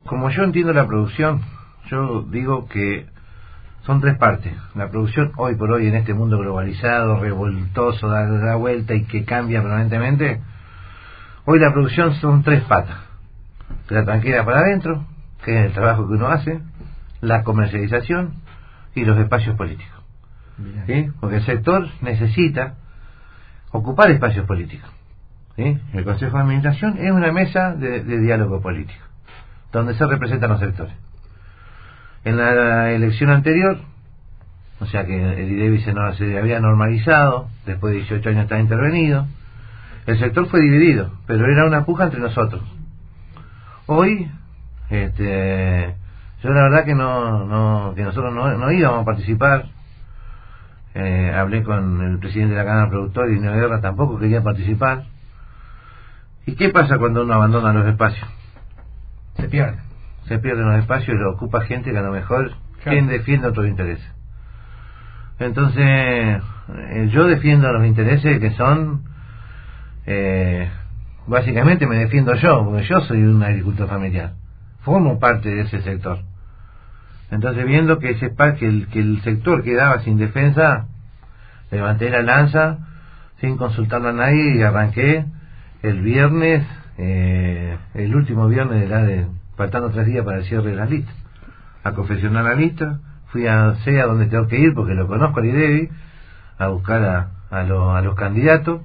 Como yo entiendo la producción, yo digo que son tres partes. La producción hoy por hoy en este mundo globalizado, revoltoso, da vuelta y que cambia permanentemente, hoy la producción son tres patas. La tranquera para adentro, que es el trabajo que uno hace, la comercialización y los espacios políticos. ¿Sí? Porque el sector necesita ocupar espacios políticos. ¿Sí? El Consejo de Administración es una mesa de diálogo político, donde se representan los sectores. En la elección anterior, o sea que el IDEBI se había normalizado, después de 18 años está intervenido, el sector fue dividido, pero era una puja entre nosotros. Hoy, yo la verdad que nosotros no íbamos a participar. Hablé con el presidente de la Cámara Productora y Nino Guerra, tampoco quería participar. ¿Y qué pasa cuando uno abandona los espacios? Se pierden los espacios y lo ocupa gente que a lo mejor quien defiende otros intereses. Entonces yo defiendo los intereses que son básicamente me defiendo yo, porque yo soy un agricultor familiar, formo parte de ese sector. Entonces, viendo que el sector quedaba sin defensa, levanté la lanza sin consultarlo a nadie y arranqué el viernes, el último viernes faltando 3 días para el cierre de las listas, a confeccionar la lista. Fui a donde tengo que ir, porque lo conozco al IDEBI, a buscar a los candidatos.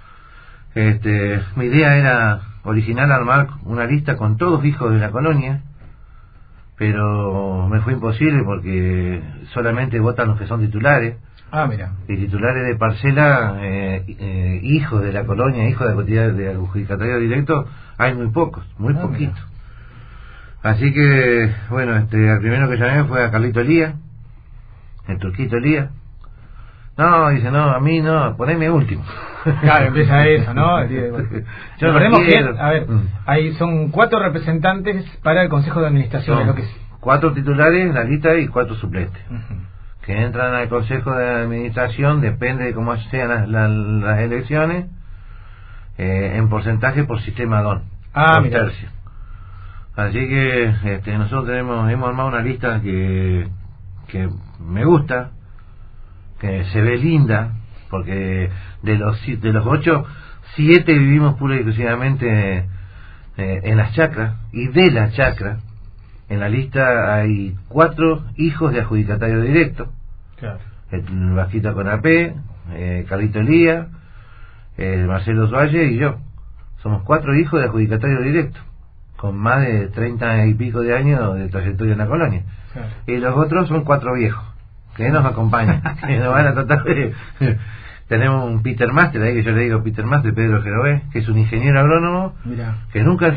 Mi idea era original armar una lista con todos hijos de la colonia, pero me fue imposible porque solamente votan los que son titulares. Mira. Y titulares de parcela, hijos de la colonia, hijos de adjudicatario directo, hay muy pocos, muy poquitos. Así que, bueno, el primero que llamé fue a Carlito Elías, el turquito Elías. No, dice, no, a mí no, poneme último. Claro, empieza eso, ¿no? Yo recordemos que, a ver, son 4 representantes para el Consejo de Administración. Son lo que 4 titulares en la lista y 4 suplentes. Que entran al Consejo de Administración, depende de cómo sean las elecciones, en porcentaje por sistema DON. Por tercio. Así que nosotros hemos armado una lista que me gusta, que se ve linda, porque de los 8, 7 vivimos pura y exclusivamente en las chacras, y de las chacras en la lista hay 4 hijos de adjudicatario directo. Claro. El Vasquita Conapé, Carlito Elías, Marcelo Suárez y yo. Somos 4 hijos de adjudicatario directo, con más de 30 y pico de años de trayectoria en la colonia. Claro. Y los otros son 4 viejos que nos acompañan, que nos van a tratar de... Tenemos un Peter Master, ahí que yo le digo Peter Master, Pedro Gerovés, que es un ingeniero agrónomo. Mirá. Que nunca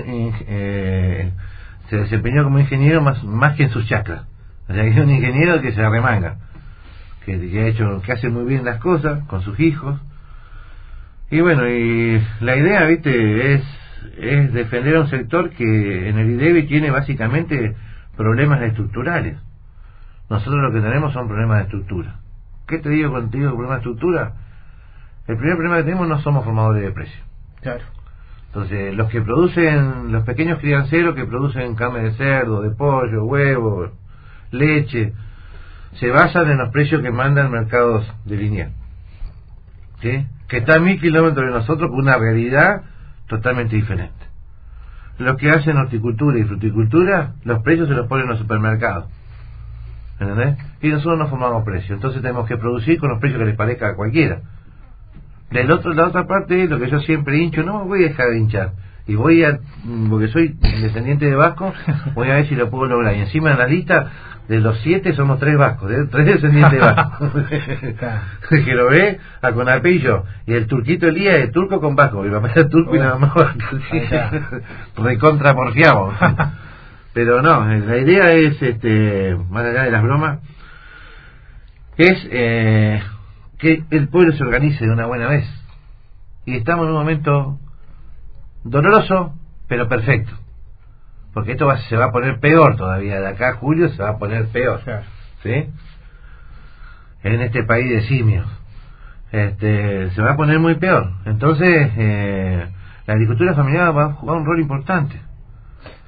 se desempeñó como ingeniero más que en sus chacras. O sea, que es un ingeniero que se arremanga, que hace muy bien las cosas con sus hijos. Y bueno, y la idea, viste, es defender a un sector que en el IDEBI tiene básicamente problemas estructurales. Nosotros lo que tenemos son problemas de estructura. ¿Qué te digo cuando te digo problemas de estructura? El primer problema que tenemos, no somos formadores de precios. Claro. Entonces, los pequeños crianceros que producen carne de cerdo, de pollo, huevo, leche, se basan en los precios que mandan mercados de línea, ¿sí? Que está a 1000 kilómetros de nosotros, con una realidad totalmente diferente. Lo que hacen horticultura y fruticultura, los precios se los ponen en los supermercados, ¿entendés? Y nosotros no formamos precios, entonces tenemos que producir con los precios que les parezca a cualquiera. La otra parte, lo que yo siempre hincho, no me voy a dejar de hinchar, y porque soy descendiente de vasco, voy a ver si lo puedo lograr. Y encima en la lista de los 7 somos 3 vascos, 3 descendientes de vasco. Que lo ve a Conapé y yo. Y el turquito Elías es turco con vasco, mi papá era turco y nada más vasco. Recontra porfiamos. Pero no, la idea es, más allá de las bromas, es que el pueblo se organice de una buena vez. Y estamos en un momento doloroso, pero perfecto. Porque esto se va a poner peor todavía. De acá a julio se va a poner peor. Claro. ¿Sí? En este país de simios. Se va a poner muy peor. Entonces, la agricultura familiar va a jugar un rol importante.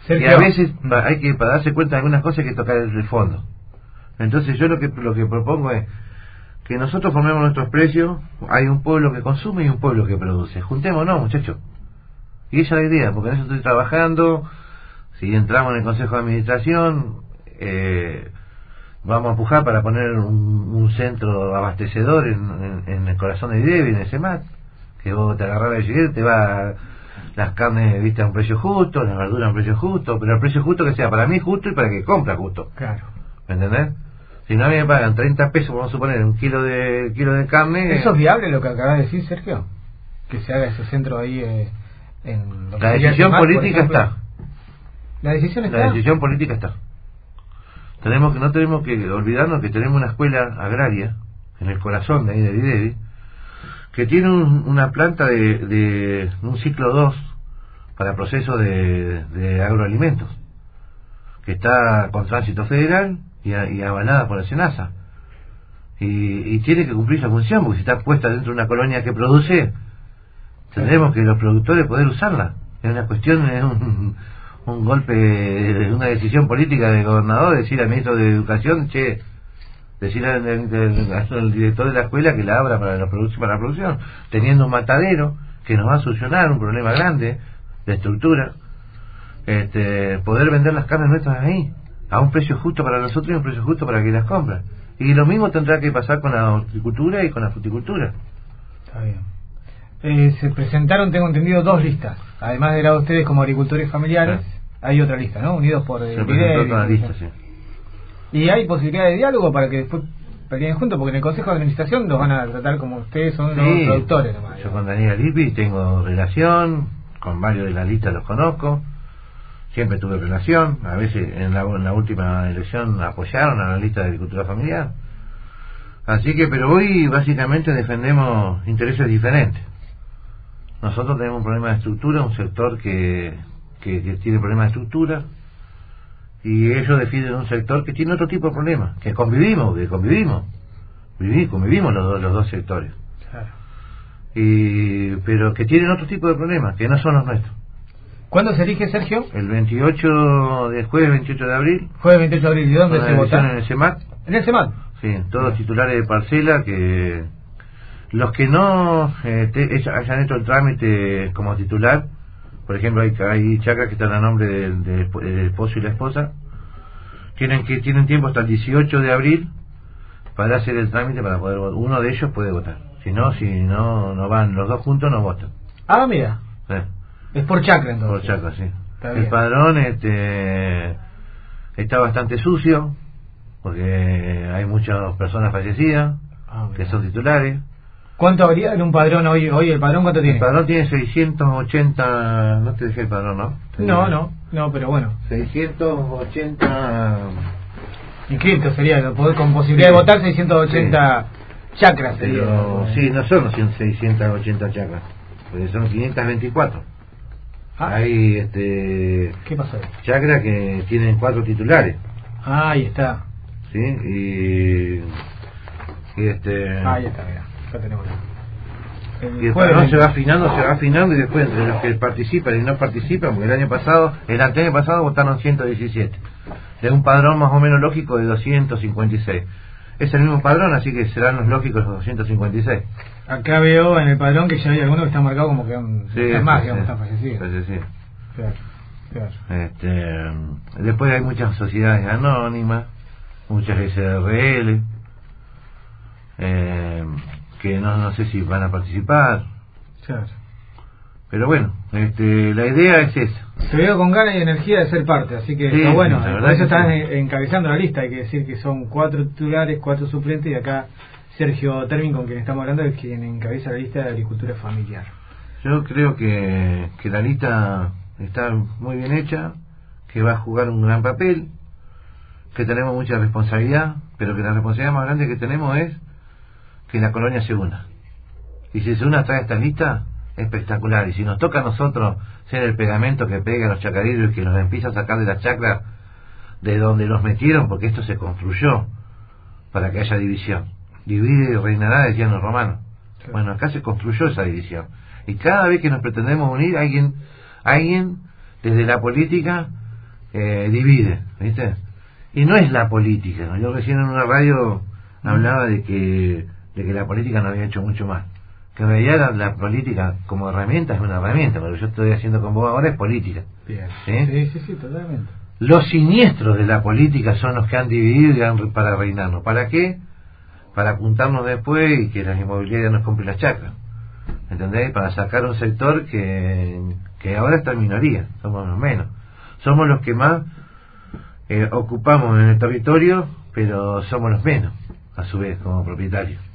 Sergio. Y a veces hay que, para darse cuenta de algunas cosas, hay que tocar el fondo. Entonces yo lo que propongo es que nosotros formemos nuestros precios. Hay un pueblo que consume y un pueblo que produce. Juntémonos, muchachos. Y esa es la idea, porque en eso estoy trabajando. Si entramos en el Consejo de Administración, vamos a empujar para poner un centro abastecedor en el corazón de Idevi, en el CEMAT, que vos te agarrás de llegar, te va las carnes, viste, a un precio justo, las verduras a un precio justo, pero el precio justo que sea para mí justo y para el que compra justo. Claro. ¿Me entendés? Si no, a mí me pagan 30 pesos, vamos a suponer, un kilo de carne. ¿Eso es viable lo que acabas de decir, Sergio? Que se haga ese centro ahí en... La decisión política está. ¿La decisión está? La decisión política está. No tenemos que olvidarnos que tenemos una escuela agraria en el corazón de ahí de Videvi, que tiene una planta de un ciclo 2 para proceso de agroalimentos, que está con tránsito federal y avalada por la SENASA, y tiene que cumplir esa función, porque si está puesta dentro de una colonia que produce, tendremos que los productores poder usarla. Es una cuestión, es un golpe, una decisión política del gobernador, decir al ministro de Educación, decir al director de la escuela que la abra para la producción, teniendo un matadero que nos va a solucionar un problema grande de estructura, poder vender las carnes nuestras ahí a un precio justo para nosotros y un precio justo para quien las compra. Y lo mismo tendrá que pasar con la horticultura y con la fruticultura. Está bien. Se presentaron, tengo entendido, 2 listas. Además de la de ustedes como agricultores familiares, hay otra lista, ¿no? Unidos por se presentó otra lista, sí. Y hay posibilidad de diálogo para que después peleen juntos, porque en el Consejo de Administración los van a tratar como ustedes son los productores nomás. Yo con Daniel Lippi tengo relación, con varios de la lista los conozco, siempre tuve relación. A veces en la última elección apoyaron a la lista de agricultura familiar. Así que, pero hoy básicamente defendemos intereses diferentes. Nosotros tenemos un problema de estructura, un sector que tiene problemas de estructura, y ellos defienden un sector que tiene otro tipo de problemas, que convivimos los dos sectores. Claro. Pero que tienen otro tipo de problemas, que no son los nuestros. ¿Cuándo se elige, Sergio? El jueves 28 de abril. Jueves 28 de abril, ¿y dónde se vota? En el CEMAT. ¿En el CEMAT? Sí, todos titulares de parcela, que los que no hayan hecho el trámite como titular, por ejemplo, hay chacras que están a nombre del esposo y la esposa, tienen tiempo hasta el 18 de abril para hacer el trámite para poder votar. Uno de ellos puede votar. Si no van los dos juntos, no votan. Ah, mira. Sí. Es por chacra, entonces. Por chacra, sí. El padrón está bastante sucio, porque hay muchas personas fallecidas que son titulares. ¿Cuánto habría en un padrón hoy? ¿El padrón cuánto tiene? El padrón tiene 680... No te dejé el padrón, ¿no? No, pero bueno. 680... Inscriptos sería, con posibilidad de votar 680 chacras. Pero sí, no son 680 chacras, porque son 524. Hay ¿qué pasó? Chacras que tienen 4 titulares. Ahí está. Sí, y ahí está, mira. Ya tenemos y el padrón se va afinando y después entre los que participan y no participan, porque el año pasado votaron 117 de un padrón más o menos lógico de 256. Es el mismo padrón, así que serán los lógicos los 256. Acá veo en el padrón que ya hay algunos que están marcados como que están fallecidos. Claro. Después hay muchas sociedades anónimas, muchas SRL, que no sé si van a participar. Claro. Pero bueno, la idea es esa. Se veo con ganas y energía de ser parte, así que está bueno. Por eso estás encabezando la lista. Hay que decir que son 4 titulares, 4 suplentes, y acá Sergio Termin, con quien estamos hablando, es quien encabeza la lista de agricultura familiar. Yo creo que la lista está muy bien hecha, que va a jugar un gran papel, que tenemos mucha responsabilidad, pero que la responsabilidad más grande que tenemos es que la colonia se una. Y si se une a través de esta lista, espectacular. Y si nos toca a nosotros ser el pegamento que pega a los chacareros y que nos empieza a sacar de las chacras de donde los metieron, porque esto se construyó para que haya división. Divide y reinará, decían los romanos. Sí. Bueno, acá se construyó esa división. Y cada vez que nos pretendemos unir, alguien desde la política divide, ¿viste? Y no es la política. Yo recién en una radio hablaba de que la política no había hecho mucho más. Que en realidad la política como herramienta es una herramienta, pero yo estoy haciendo con vos ahora es política. Bien. Sí, totalmente. Los siniestros de la política son los que han dividido para reinarnos. ¿Para qué? Para apuntarnos después y que las inmobiliarias nos compren las chacras. ¿Entendés? Para sacar un sector que ahora está en minoría, somos los menos. Somos los que más ocupamos en el territorio, pero somos los menos, a su vez, como propietarios.